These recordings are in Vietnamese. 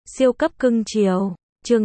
Siêu cấp cưng chiều. Chương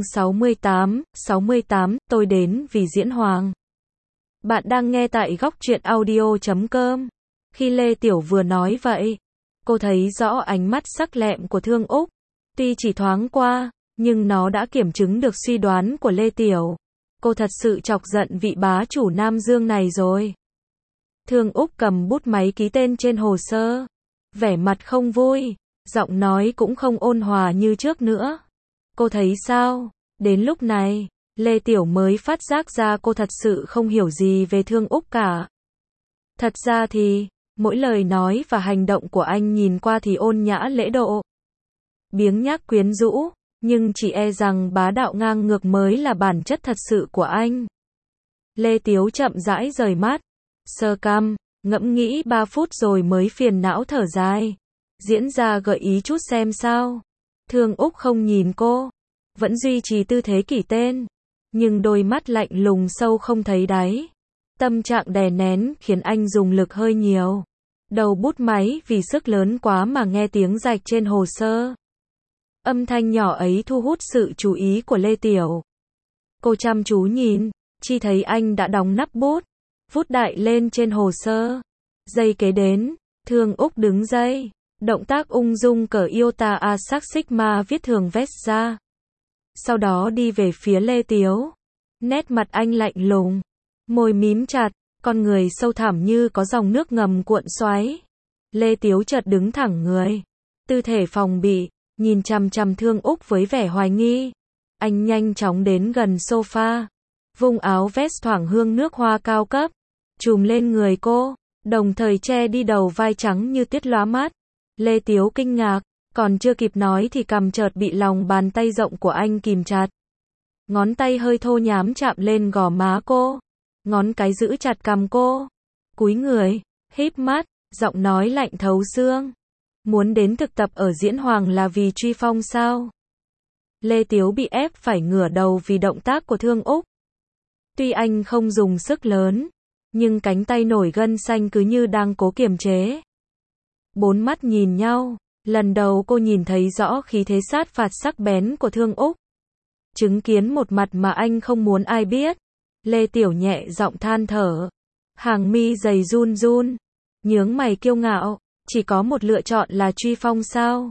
68, tôi đến vì Diễn Hoàng. Bạn đang nghe tại góc truyện audio.com. Khi Lê Tiểu vừa nói vậy, cô thấy rõ ánh mắt sắc lẹm của Thương Úc. Tuy chỉ thoáng qua, nhưng nó đã kiểm chứng được suy đoán của Lê Tiểu. Cô thật sự chọc giận vị bá chủ Nam Dương này rồi. Thương Úc cầm bút máy ký tên trên hồ sơ. Vẻ mặt không vui, giọng nói cũng không ôn hòa như trước nữa. Cô thấy sao? Đến lúc này, Lê Tiểu mới phát giác ra cô thật sự không hiểu gì về Thương Úc cả. Thật ra thì, mỗi lời nói và hành động của anh nhìn qua thì ôn nhã lễ độ, biếng nhác quyến rũ, nhưng chỉ e rằng bá đạo ngang ngược mới là bản chất thật sự của anh. Lê Tiếu chậm rãi rời mắt, sờ cằm, ngẫm nghĩ 3 phút rồi mới phiền não thở dài. Diễn ra gợi ý chút xem sao. Thương Úc không nhìn cô, vẫn duy trì tư thế kỷ tên, nhưng đôi mắt lạnh lùng sâu không thấy đáy. Tâm trạng đè nén khiến anh dùng lực hơi nhiều. Đầu bút máy vì sức lớn quá mà nghe tiếng rạch trên hồ sơ. Âm thanh nhỏ ấy thu hút sự chú ý của Lê Tiểu. Cô chăm chú nhìn, chỉ thấy anh đã đóng nắp bút, vút đại lên trên hồ sơ. Giây kế đến, Thương Úc đứng dậy, động tác ung dung cởi iota a sắc sigma viết thường vest ra. Sau đó đi về phía Lê Tiếu. Nét mặt anh lạnh lùng, môi mím chặt, con người sâu thẳm như có dòng nước ngầm cuộn xoáy. Lê Tiếu chợt đứng thẳng người, tư thể phòng bị, nhìn chằm chằm Thương Úc với vẻ hoài nghi. Anh nhanh chóng đến gần sofa, vung áo vest thoảng hương nước hoa cao cấp, trùm lên người cô, đồng thời che đi đầu vai trắng như tuyết lóa mắt. Lê Tiếu kinh ngạc, còn chưa kịp nói thì cằm chợt bị lòng bàn tay rộng của anh kìm chặt. Ngón tay hơi thô nhám chạm lên gò má cô, ngón cái giữ chặt cằm cô. Cúi người, híp mắt, giọng nói lạnh thấu xương. Muốn đến thực tập ở Diễn Hoàng là vì truy phong sao? Lê Tiếu bị ép phải ngửa đầu vì động tác của Thương Úc. Tuy anh không dùng sức lớn, nhưng cánh tay nổi gân xanh cứ như đang cố kiềm chế. Bốn mắt nhìn nhau, lần đầu cô nhìn thấy rõ khí thế sát phạt sắc bén của Thương Úc. Chứng kiến một mặt mà anh không muốn ai biết. Lê Tiểu nhẹ giọng than thở, hàng mi dày run run, nhướng mày kiêu ngạo, chỉ có một lựa chọn là truy phong sao?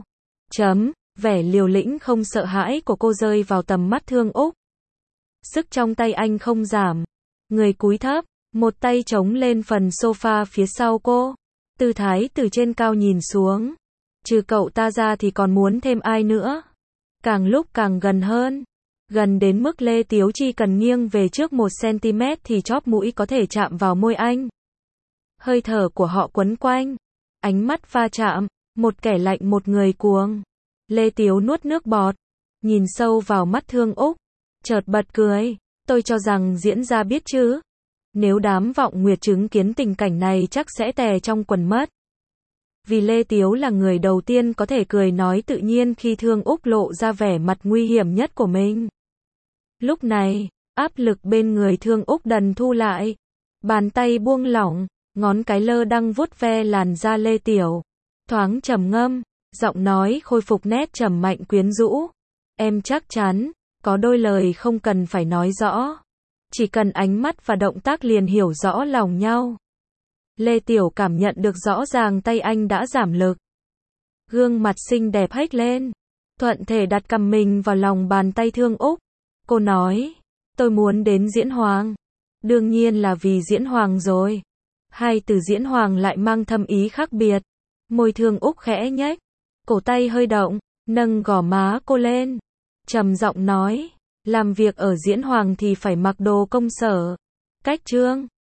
Vẻ liều lĩnh không sợ hãi của cô rơi vào tầm mắt Thương Úc. Sức trong tay anh không giảm, người cúi thấp, một tay chống lên phần sofa phía sau cô. Tư thái từ trên cao nhìn xuống. Trừ cậu ta ra thì còn muốn thêm ai nữa? Càng lúc càng gần hơn. Gần đến mức Lê Tiếu chỉ cần nghiêng về trước 1 cm thì chóp mũi có thể chạm vào môi anh. Hơi thở của họ quấn quanh. Ánh mắt va chạm. Một kẻ lạnh một người cuồng. Lê Tiếu nuốt nước bọt. Nhìn sâu vào mắt Thương Úc. Chợt bật cười. Tôi cho rằng diễn ra biết chứ. Nếu đám vọng nguyệt chứng kiến tình cảnh này chắc sẽ tè trong quần mất. Vì Lê Tiếu là người đầu tiên có thể cười nói tự nhiên khi Thương Úc lộ ra vẻ mặt nguy hiểm nhất của mình. Lúc này, áp lực bên người Thương Úc dần thu lại. Bàn tay buông lỏng, ngón cái lơ đăng vuốt ve làn da Lê Tiểu. Thoáng trầm ngâm, giọng nói khôi phục nét trầm mạnh quyến rũ. Em chắc chắn, có đôi lời không cần phải nói rõ. Chỉ cần ánh mắt và động tác liền hiểu rõ lòng nhau. Lê Tiểu cảm nhận được rõ ràng tay anh đã giảm lực. Gương mặt xinh đẹp hếch lên. Thuận thể đặt cằm mình vào lòng bàn tay Thương Úc. Cô nói, tôi muốn đến Diễn Hoàng. Đương nhiên là vì Diễn Hoàng rồi. Hai từ Diễn Hoàng lại mang thâm ý khác biệt. Môi Thương Úc khẽ nhếch. Cổ tay hơi động, nâng gò má cô lên. Trầm giọng nói, làm việc ở Diễn Hoàng thì phải mặc đồ công sở. Cách trương.